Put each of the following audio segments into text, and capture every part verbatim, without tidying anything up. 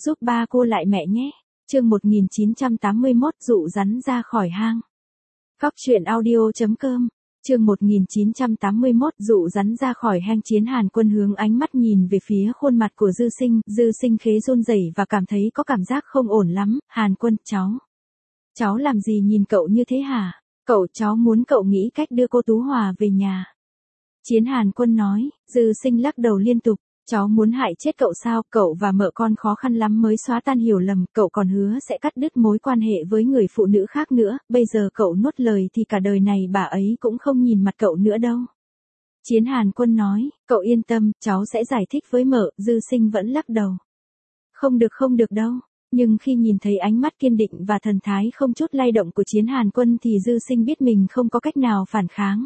giúp ba cô lại mẹ nhé. Chương một nghìn chín trăm tám mươi mốt dụ rắn ra khỏi hang. Cóc truyện audio chấm com. Chương một nghìn chín trăm tám mươi mốt dụ rắn ra khỏi hang. Chiến Hàn Quân hướng ánh mắt nhìn về phía khuôn mặt của Dư Sinh, Dư Sinh khế run rẩy và cảm thấy có cảm giác không ổn lắm. Hàn Quân, cháu. Cháu làm gì nhìn cậu như thế hả? Cậu, cháu muốn cậu nghĩ cách đưa cô Tú Hòa về nhà. Chiến Hàn Quân nói. Dư Sinh lắc đầu liên tục. Cháu muốn hại chết cậu sao? Cậu và mợ con khó khăn lắm mới xóa tan hiểu lầm, cậu còn hứa sẽ cắt đứt mối quan hệ với người phụ nữ khác nữa, bây giờ cậu nuốt lời thì cả đời này bà ấy cũng không nhìn mặt cậu nữa đâu. Chiến Hàn Quân nói. Cậu yên tâm, cháu sẽ giải thích với mợ. Dư Sinh vẫn lắc đầu. Không được không được đâu. Nhưng khi nhìn thấy ánh mắt kiên định và thần thái không chút lay động của Chiến Hàn Quân thì Dư Sinh biết mình không có cách nào phản kháng.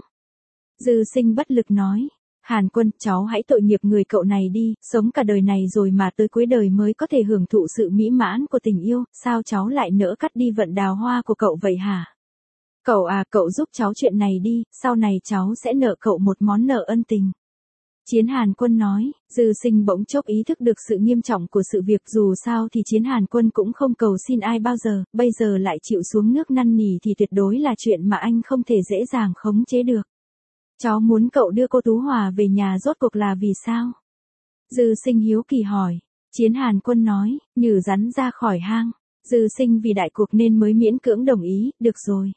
Dư Sinh bất lực nói. Hàn Quân, cháu hãy tội nghiệp người cậu này đi, sống cả đời này rồi mà tới cuối đời mới có thể hưởng thụ sự mỹ mãn của tình yêu, sao cháu lại nỡ cắt đi vận đào hoa của cậu vậy hả? Cậu à, cậu giúp cháu chuyện này đi, sau này cháu sẽ nợ cậu một món nợ ân tình. Chiến Hàn Quân nói. Dư Sinh bỗng chốc ý thức được sự nghiêm trọng của sự việc, dù sao thì Chiến Hàn Quân cũng không cầu xin ai bao giờ, bây giờ lại chịu xuống nước năn nỉ thì tuyệt đối là chuyện mà anh không thể dễ dàng khống chế được. Cháu muốn cậu đưa cô Tú Hòa về nhà rốt cuộc là vì sao? Dư Sinh hiếu kỳ hỏi. Chiến Hàn Quân nói. Nhử rắn ra khỏi hang. Dư Sinh vì đại cuộc nên mới miễn cưỡng đồng ý, được rồi.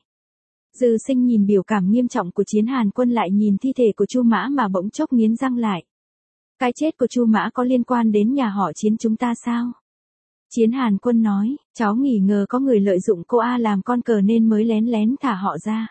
Dư Sinh nhìn biểu cảm nghiêm trọng của Chiến Hàn Quân lại nhìn thi thể của Chu Mã mà bỗng chốc nghiến răng lại. Cái chết của Chu Mã có liên quan đến nhà họ Chiến chúng ta sao? Chiến Hàn Quân nói. Cháu nghi ngờ có người lợi dụng cô A làm con cờ nên mới lén lén thả họ ra.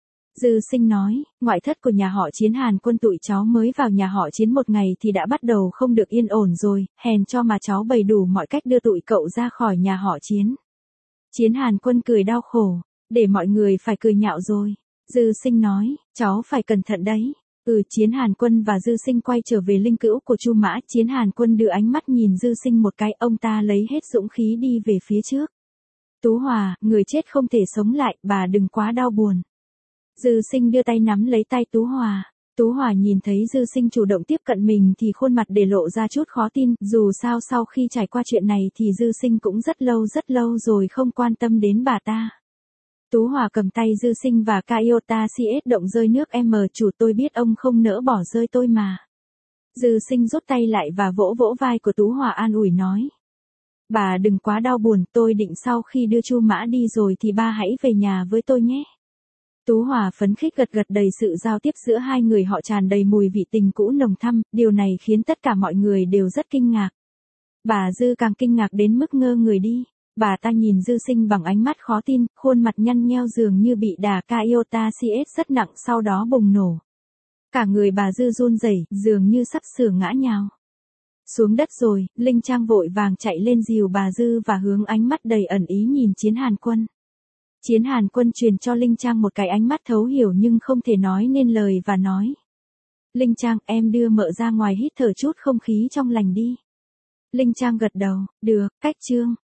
Dư Sinh nói. Ngoại thất của nhà họ Chiến Hàn Quân tụi cháu mới vào nhà họ Chiến một ngày thì đã bắt đầu không được yên ổn rồi, hèn cho mà cháu bày đủ mọi cách đưa tụi cậu ra khỏi nhà họ Chiến. Chiến Hàn Quân cười đau khổ. Để mọi người phải cười nhạo rồi. Dư Sinh nói. Cháu phải cẩn thận đấy. Ừ. Chiến Hàn Quân và Dư Sinh quay trở về linh cữu của Chu Mã. Chiến Hàn Quân đưa ánh mắt nhìn Dư Sinh một cái, ông ta lấy hết dũng khí đi về phía trước. Tú Hòa, người chết không thể sống lại, bà đừng quá đau buồn. Dư Sinh đưa tay nắm lấy tay Tú Hòa. Tú Hòa nhìn thấy Dư Sinh chủ động tiếp cận mình thì khuôn mặt để lộ ra chút khó tin, dù sao sau khi trải qua chuyện này thì Dư Sinh cũng rất lâu rất lâu rồi không quan tâm đến bà ta. Tú Hòa cầm tay Dư Sinh và Kaiota xê ét động rơi nước em chủ, tôi biết ông không nỡ bỏ rơi tôi mà. Dư Sinh rút tay lại và vỗ vỗ vai của Tú Hòa an ủi nói. Bà đừng quá đau buồn, tôi định sau khi đưa Chu Mã đi rồi thì ba hãy về nhà với tôi nhé. Tú Hòa phấn khích gật gật, đầy sự giao tiếp giữa hai người họ tràn đầy mùi vị tình cũ nồng thắm, điều này khiến tất cả mọi người đều rất kinh ngạc. Bà Dư càng kinh ngạc đến mức ngơ người đi. Bà ta nhìn Dư Sinh bằng ánh mắt khó tin, khuôn mặt nhăn nheo dường như bị đà Kaiota xê ét rất nặng sau đó bùng nổ. Cả người bà Dư run rẩy, dường như sắp sửa ngã nhào xuống đất rồi. Linh Trang vội vàng chạy lên dìu bà Dư và hướng ánh mắt đầy ẩn ý nhìn Chiến Hàn Quân. Chiến Hàn Quân truyền cho Linh Trang một cái ánh mắt thấu hiểu nhưng không thể nói nên lời và nói. Linh Trang, em đưa mợ ra ngoài hít thở chút không khí trong lành đi. Linh Trang gật đầu. Được, cách chương.